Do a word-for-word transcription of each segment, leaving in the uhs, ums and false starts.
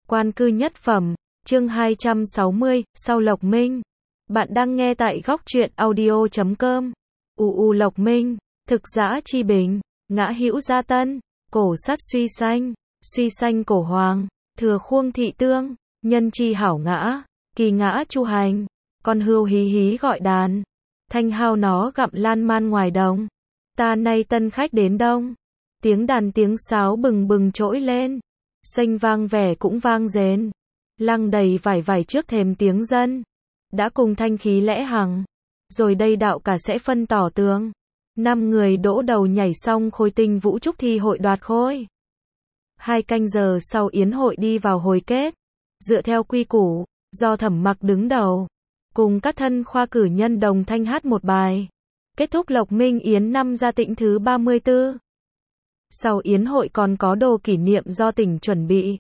Quan cư nhất phẩm, chương hai trăm sáu mươi, sau Lộc Minh. Bạn đang nghe tại góc truyện audio chấm com. U u Lộc Minh, thực giã chi bình, ngã hữu gia tân, cổ sắt suy sanh, suy sanh cổ hoàng, thừa khuông thị tương, nhân chi hảo ngã, kỳ ngã chu hành, con hươu hí hí gọi đàn, thanh hao nó gặm lan man ngoài đồng. Ta nay tân khách đến đông, tiếng đàn tiếng sáo bừng bừng trỗi lên, xanh vang vẻ cũng vang rền, lăng đầy vải vải trước thềm tiếng dân, đã cùng thanh khí lẽ hằng, rồi đây đạo cả sẽ phân tỏ tướng. Năm người đỗ đầu nhảy xong khôi tinh vũ trúc thi hội đoạt khôi. Hai canh giờ sau yến hội đi vào hồi kết, dựa theo quy củ, do Thẩm Mặc đứng đầu, cùng các thân khoa cử nhân đồng thanh hát một bài, kết thúc Lộc Minh yến năm Gia Tĩnh thứ ba mươi tư. Sau yến hội còn có đồ kỷ niệm do tỉnh chuẩn bị.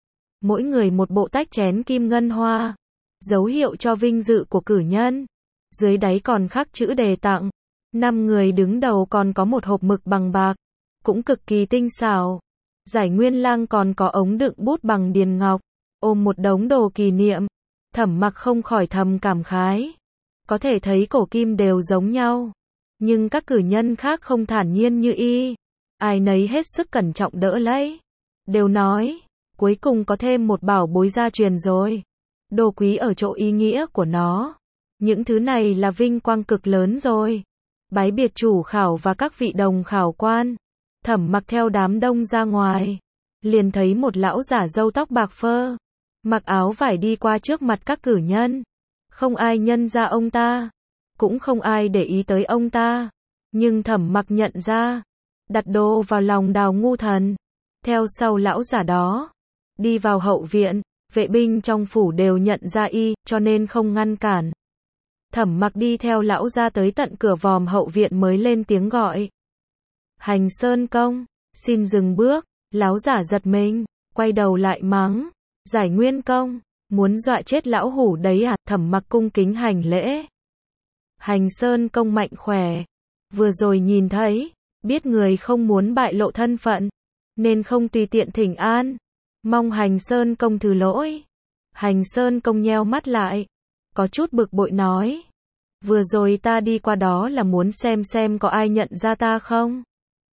Mỗi người một bộ tách chén kim ngân hoa, dấu hiệu cho vinh dự của cử nhân. Dưới đáy còn khắc chữ đề tặng. Năm người đứng đầu còn có một hộp mực bằng bạc, cũng cực kỳ tinh xảo. Giải nguyên lang còn có ống đựng bút bằng điền ngọc, ôm một đống đồ kỷ niệm. Thẩm Mặc không khỏi thầm cảm khái. Có thể thấy cổ kim đều giống nhau, nhưng các cử nhân khác không thản nhiên như y. Ai nấy hết sức cẩn trọng đỡ lấy. Đều nói, cuối cùng có thêm một bảo bối gia truyền rồi. Đồ quý ở chỗ ý nghĩa của nó. Những thứ này là vinh quang cực lớn rồi. Bái biệt chủ khảo và các vị đồng khảo quan. Thẩm Mặc theo đám đông ra ngoài, liền thấy một lão giả râu tóc bạc phơ, mặc áo vải đi qua trước mặt các cử nhân. Không ai nhân ra ông ta, cũng không ai để ý tới ông ta. Nhưng Thẩm Mặc nhận ra, đặt đồ vào lòng Đào Ngu Thần, theo sau lão giả đó, đi vào hậu viện. Vệ binh trong phủ đều nhận ra y, cho nên không ngăn cản. Thẩm Mặc đi theo lão ra tới tận cửa vòm hậu viện mới lên tiếng gọi. Hành Sơn công, xin dừng bước. Lão giả giật mình, quay đầu lại mắng. Giải nguyên công, muốn dọa chết lão hủ đấy à? Thẩm Mặc cung kính hành lễ. Hành Sơn công mạnh khỏe, vừa rồi nhìn thấy, biết người không muốn bại lộ thân phận, nên không tùy tiện thỉnh an. Mong Hành Sơn công thứ lỗi. Hành Sơn công nheo mắt lại, có chút bực bội nói. Vừa rồi ta đi qua đó là muốn xem xem có ai nhận ra ta không.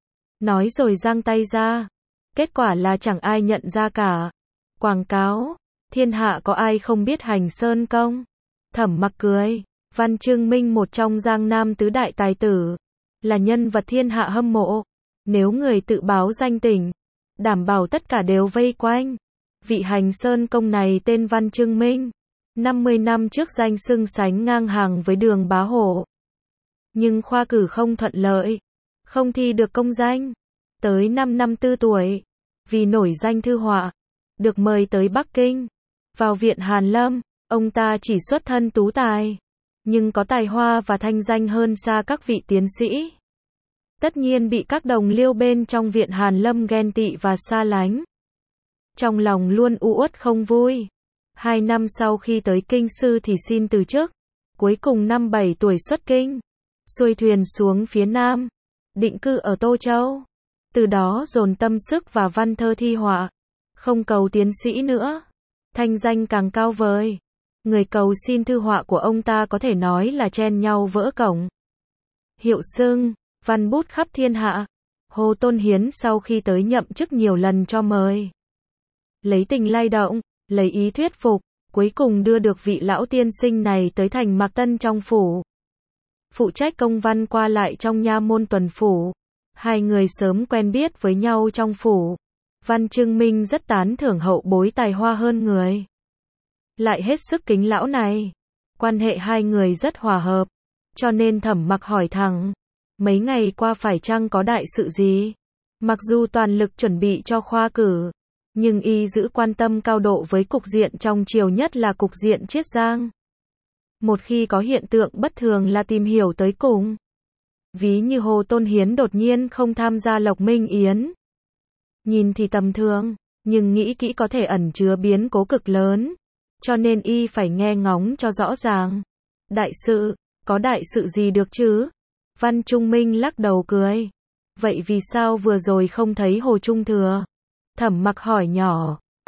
Nói rồi giang tay ra. Kết quả là chẳng ai nhận ra cả. Quảng cáo, thiên hạ có ai không biết Hành Sơn công. Thẩm Mặc cười. Văn Trương Minh một trong Giang Nam tứ đại tài tử, là nhân vật thiên hạ hâm mộ. Nếu người tự báo danh tỉnh, đảm bảo tất cả đều vây quanh. Vị Hành Sơn công này tên Văn Trương Minh, năm mươi năm trước danh xưng sánh ngang hàng với Đường Bá Hổ. Nhưng khoa cử không thuận lợi, không thi được công danh. Tới năm năm tư tuổi, vì nổi danh thư họa, được mời tới Bắc Kinh. Vào viện Hàn Lâm, ông ta chỉ xuất thân tú tài, nhưng có tài hoa và thanh danh hơn xa các vị tiến sĩ. Tất nhiên bị các đồng liêu bên trong viện Hàn Lâm ghen tị và xa lánh. Trong lòng luôn u uất không vui. Hai năm sau khi tới kinh sư thì xin từ chức. Cuối cùng năm bảy tuổi xuất kinh, xuôi thuyền xuống phía Nam, định cư ở Tô Châu. Từ đó dồn tâm sức vào văn thơ thi họa, không cầu tiến sĩ nữa. Thanh danh càng cao vời. Người cầu xin thư họa của ông ta có thể nói là chen nhau vỡ cổng. Hiệu xưng văn bút khắp thiên hạ. Hồ Tôn Hiến sau khi tới nhậm chức nhiều lần cho mời, lấy tình lay động, lấy ý thuyết phục, cuối cùng đưa được vị lão tiên sinh này tới thành Mạc Tân trong phủ, phụ trách công văn qua lại trong nha môn tuần phủ. Hai người sớm quen biết với nhau trong phủ. Văn Trương Minh rất tán thưởng hậu bối tài hoa hơn người, lại hết sức kính lão này. Quan hệ hai người rất hòa hợp, cho nên Thẩm Mặc hỏi thẳng, mấy ngày qua phải chăng có đại sự gì? Mặc dù toàn lực chuẩn bị cho khoa cử, nhưng y giữ quan tâm cao độ với cục diện trong triều, nhất là cục diện Chiết Giang. Một khi có hiện tượng bất thường là tìm hiểu tới cùng. Ví như Hồ Tôn Hiến đột nhiên không tham gia Lộc Minh yến. Nhìn thì tầm thường, nhưng nghĩ kỹ có thể ẩn chứa biến cố cực lớn. Cho nên y phải nghe ngóng cho rõ ràng. Đại sự, có đại sự gì được chứ? Văn Trung Minh lắc đầu cười. Vậy vì sao vừa rồi không thấy Hồ Trung Thừa? Thẩm Mặc hỏi nhỏ.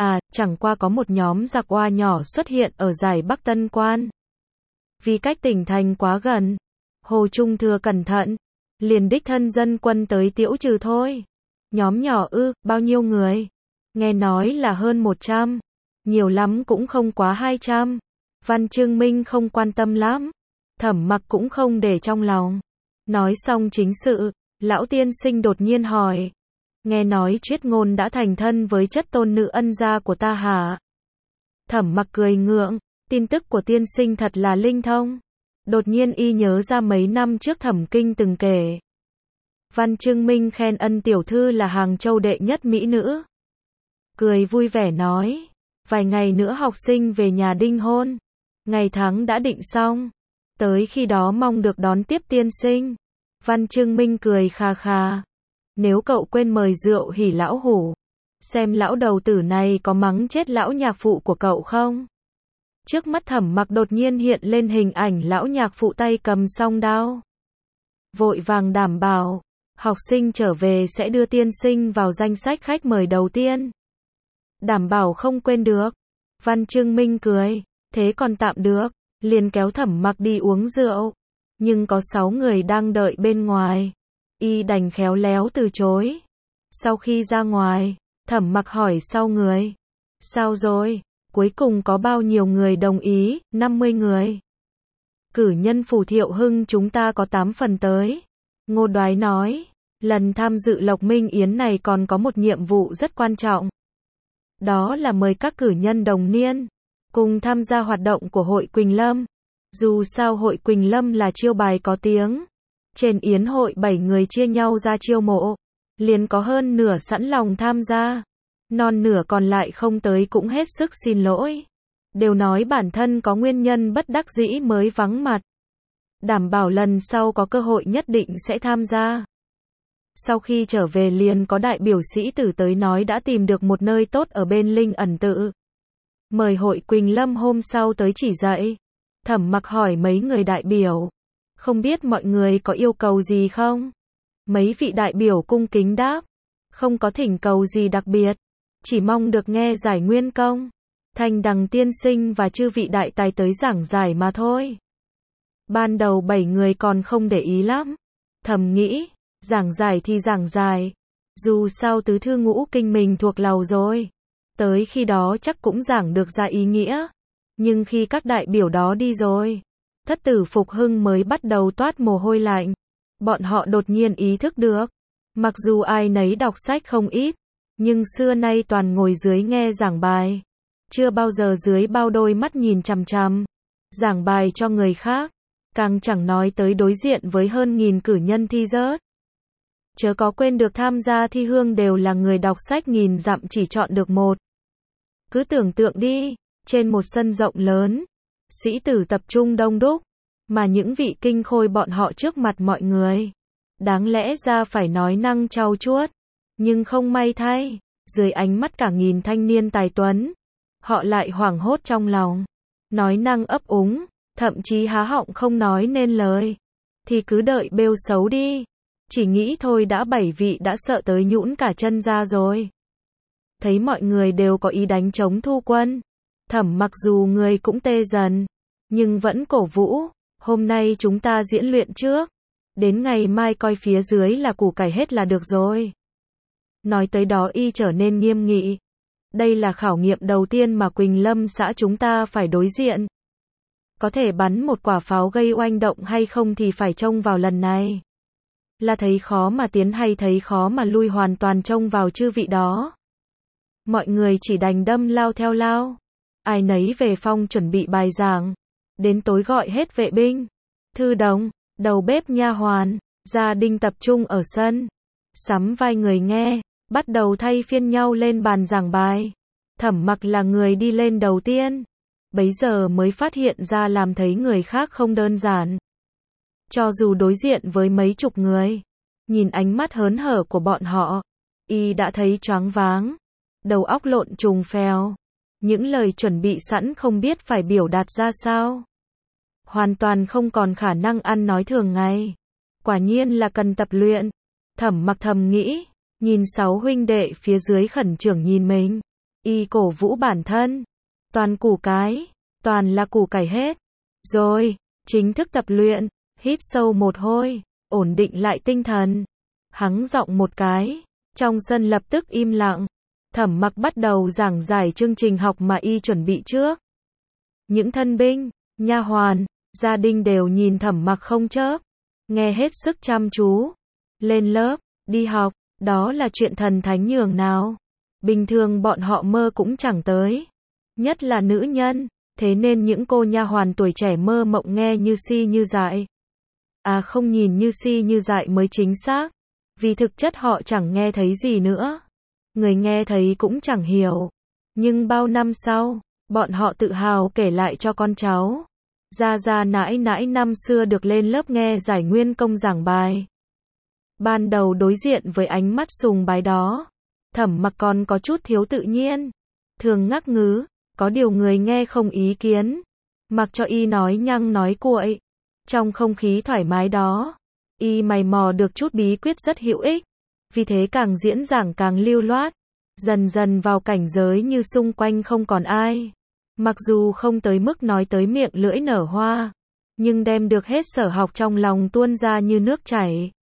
À, chẳng qua có một nhóm giặc oa nhỏ xuất hiện ở giải Bắc Tân Quan. Vì cách tỉnh thành quá gần, Hồ Trung Thừa cẩn thận, liền đích thân dân quân tới tiễu trừ thôi. Nhóm nhỏ ư, bao nhiêu người? Nghe nói là hơn một trăm, nhiều lắm cũng không quá hai trăm. Văn Chương Minh không quan tâm lắm, Thẩm Mặc cũng không để trong lòng. Nói xong chính sự, lão tiên sinh đột nhiên hỏi, nghe nói Triết Ngôn đã thành thân với chất tôn nữ ân gia của ta hả? Thẩm Mặc cười ngượng, tin tức của tiên sinh thật là linh thông. Đột nhiên y nhớ ra mấy năm trước Thẩm Kinh từng kể. Văn Chương Minh khen ân tiểu thư là Hàng Châu đệ nhất mỹ nữ. Cười vui vẻ nói, vài ngày nữa học sinh về nhà đính hôn. Ngày tháng đã định xong. Tới khi đó mong được đón tiếp tiên sinh. Văn Chương Minh cười kha kha. Nếu cậu quên mời rượu hỉ lão hủ, xem lão đầu tử này có mắng chết lão nhạc phụ của cậu không? Trước mắt Thẩm Mặc đột nhiên hiện lên hình ảnh lão nhạc phụ tay cầm song đao. Vội vàng đảm bảo, học sinh trở về sẽ đưa tiên sinh vào danh sách khách mời đầu tiên. Đảm bảo không quên được. Văn Chương Minh cười, thế còn tạm được, liền kéo Thẩm Mặc đi uống rượu. Nhưng có sáu người đang đợi bên ngoài. Y đành khéo léo từ chối. Sau khi ra ngoài, Thẩm Mặc hỏi sau người. Sao rồi? Cuối cùng có bao nhiêu người đồng ý? năm mươi người. Cử nhân Phủ Thiệu Hưng chúng ta có tám phần tới. Ngô Đoái nói, lần tham dự Lộc Minh Yến này còn có một nhiệm vụ rất quan trọng. Đó là mời các cử nhân đồng niên cùng tham gia hoạt động của hội Quỳnh Lâm. Dù sao hội Quỳnh Lâm là chiêu bài có tiếng. Trên yến hội bảy người chia nhau ra chiêu mộ, liền có hơn nửa sẵn lòng tham gia. Non nửa còn lại không tới cũng hết sức xin lỗi. Đều nói bản thân có nguyên nhân bất đắc dĩ mới vắng mặt. Đảm bảo lần sau có cơ hội nhất định sẽ tham gia. Sau khi trở về liền có đại biểu sĩ tử tới nói đã tìm được một nơi tốt ở bên Linh Ẩn Tự. Mời hội Quỳnh Lâm hôm sau tới chỉ dạy. Thẩm Mặc hỏi mấy người đại biểu, không biết mọi người có yêu cầu gì không? Mấy vị đại biểu cung kính đáp, không có thỉnh cầu gì đặc biệt, chỉ mong được nghe giải nguyên công. Thanh Đằng tiên sinh và chư vị đại tài tới giảng giải mà thôi. Ban đầu bảy người còn không để ý lắm, thầm nghĩ, giảng giải thì giảng giải, dù sao tứ thư ngũ kinh mình thuộc lầu rồi, tới khi đó chắc cũng giảng được ra ý nghĩa. Nhưng khi các đại biểu đó đi rồi, Thất Tử Phục Hưng mới bắt đầu toát mồ hôi lạnh. Bọn họ đột nhiên ý thức được, mặc dù ai nấy đọc sách không ít, nhưng xưa nay toàn ngồi dưới nghe giảng bài, chưa bao giờ dưới bao đôi mắt nhìn chằm chằm giảng bài cho người khác, càng chẳng nói tới đối diện với hơn nghìn cử nhân thi rớt. Chớ có quên được tham gia thi hương đều là người đọc sách nghìn dặm chỉ chọn được một. Cứ tưởng tượng đi, trên một sân rộng lớn, sĩ tử tập trung đông đúc, mà những vị kinh khôi bọn họ trước mặt mọi người. Đáng lẽ ra phải nói năng trau chuốt, nhưng không may thay, dưới ánh mắt cả nghìn thanh niên tài tuấn, họ lại hoảng hốt trong lòng, nói năng ấp úng, thậm chí há họng không nói nên lời. Thì cứ đợi bêu xấu đi, chỉ nghĩ thôi đã bảy vị đã sợ tới nhũn cả chân ra rồi. Thấy mọi người đều có ý đánh chống thu quân, Thẩm Mặc dù người cũng tê dần, nhưng vẫn cổ vũ, hôm nay chúng ta diễn luyện trước, đến ngày mai coi phía dưới là củ cải hết là được rồi. Nói tới đó y trở nên nghiêm nghị. Đây là khảo nghiệm đầu tiên mà Quỳnh Lâm xã chúng ta phải đối diện. Có thể bắn một quả pháo gây oanh động hay không thì phải trông vào lần này. Là thấy khó mà tiến hay thấy khó mà lui hoàn toàn trông vào chư vị đó. Mọi người chỉ đành đâm lao theo lao. Ai nấy về phòng chuẩn bị bài giảng. Đến tối gọi hết vệ binh, thư đồng, đầu bếp nha hoàn, gia đình tập trung ở sân. Sắm vai người nghe, bắt đầu thay phiên nhau lên bàn giảng bài. Thẩm Mặc là người đi lên đầu tiên. Bấy giờ mới phát hiện ra làm thấy người khác không đơn giản. Cho dù đối diện với mấy chục người, nhìn ánh mắt hớn hở của bọn họ, y đã thấy choáng váng, đầu óc lộn trùng phèo. Những lời chuẩn bị sẵn không biết phải biểu đạt ra sao. Hoàn toàn không còn khả năng ăn nói thường ngày. Quả nhiên là cần tập luyện. Thẩm Mặc thầm nghĩ, nhìn sáu huynh đệ phía dưới khẩn trương nhìn mình. Y cổ vũ bản thân. Toàn củ cái, toàn là củ cải hết. Rồi, chính thức tập luyện, hít sâu một hơi, ổn định lại tinh thần. Hắng giọng một cái, trong sân lập tức im lặng. Thẩm Mặc bắt đầu giảng giải chương trình học mà y chuẩn bị trước. Những thân binh, nha hoàn, gia đình đều nhìn Thẩm Mặc không chớp, nghe hết sức chăm chú. Lên lớp, đi học, đó là chuyện thần thánh nhường nào. Bình thường bọn họ mơ cũng chẳng tới. Nhất là nữ nhân, thế nên những cô nha hoàn tuổi trẻ mơ mộng nghe như si như dại. À không, nhìn như si như dại mới chính xác. Vì thực chất họ chẳng nghe thấy gì nữa. Người nghe thấy cũng chẳng hiểu. Nhưng bao năm sau, bọn họ tự hào kể lại cho con cháu. Gia gia nãi nãi năm xưa được lên lớp nghe giải nguyên công giảng bài. Ban đầu đối diện với ánh mắt sùng bái đó, Thẩm Mặc còn có chút thiếu tự nhiên, thường ngắc ngứ, có điều người nghe không ý kiến, mặc cho y nói nhăng nói cuội. Trong không khí thoải mái đó, y mày mò được chút bí quyết rất hữu ích, vì thế càng diễn giảng càng lưu loát, dần dần vào cảnh giới như xung quanh không còn ai. Mặc dù không tới mức nói tới miệng lưỡi nở hoa, nhưng đem được hết sở học trong lòng tuôn ra như nước chảy.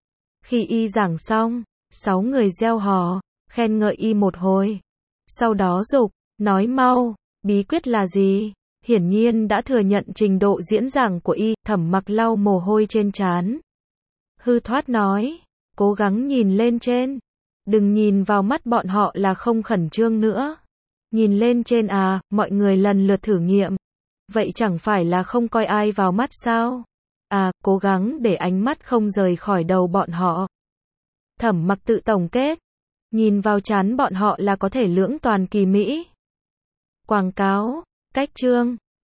Khi y giảng xong, sáu người reo hò, khen ngợi y một hồi. Sau đó giục, nói mau, bí quyết là gì? Hiển nhiên đã thừa nhận trình độ diễn giảng của y. Thẩm Mặc lau mồ hôi trên trán, hư thoát nói, cố gắng nhìn lên trên. Đừng nhìn vào mắt bọn họ là không khẩn trương nữa. Nhìn lên trên à, mọi người lần lượt thử nghiệm. Vậy chẳng phải là không coi ai vào mắt sao? À, cố gắng để ánh mắt không rời khỏi đầu bọn họ. Thẩm Mặc tự tổng kết. Nhìn vào trán bọn họ là có thể lưỡng toàn kỳ mỹ. Quảng cáo, cách chương.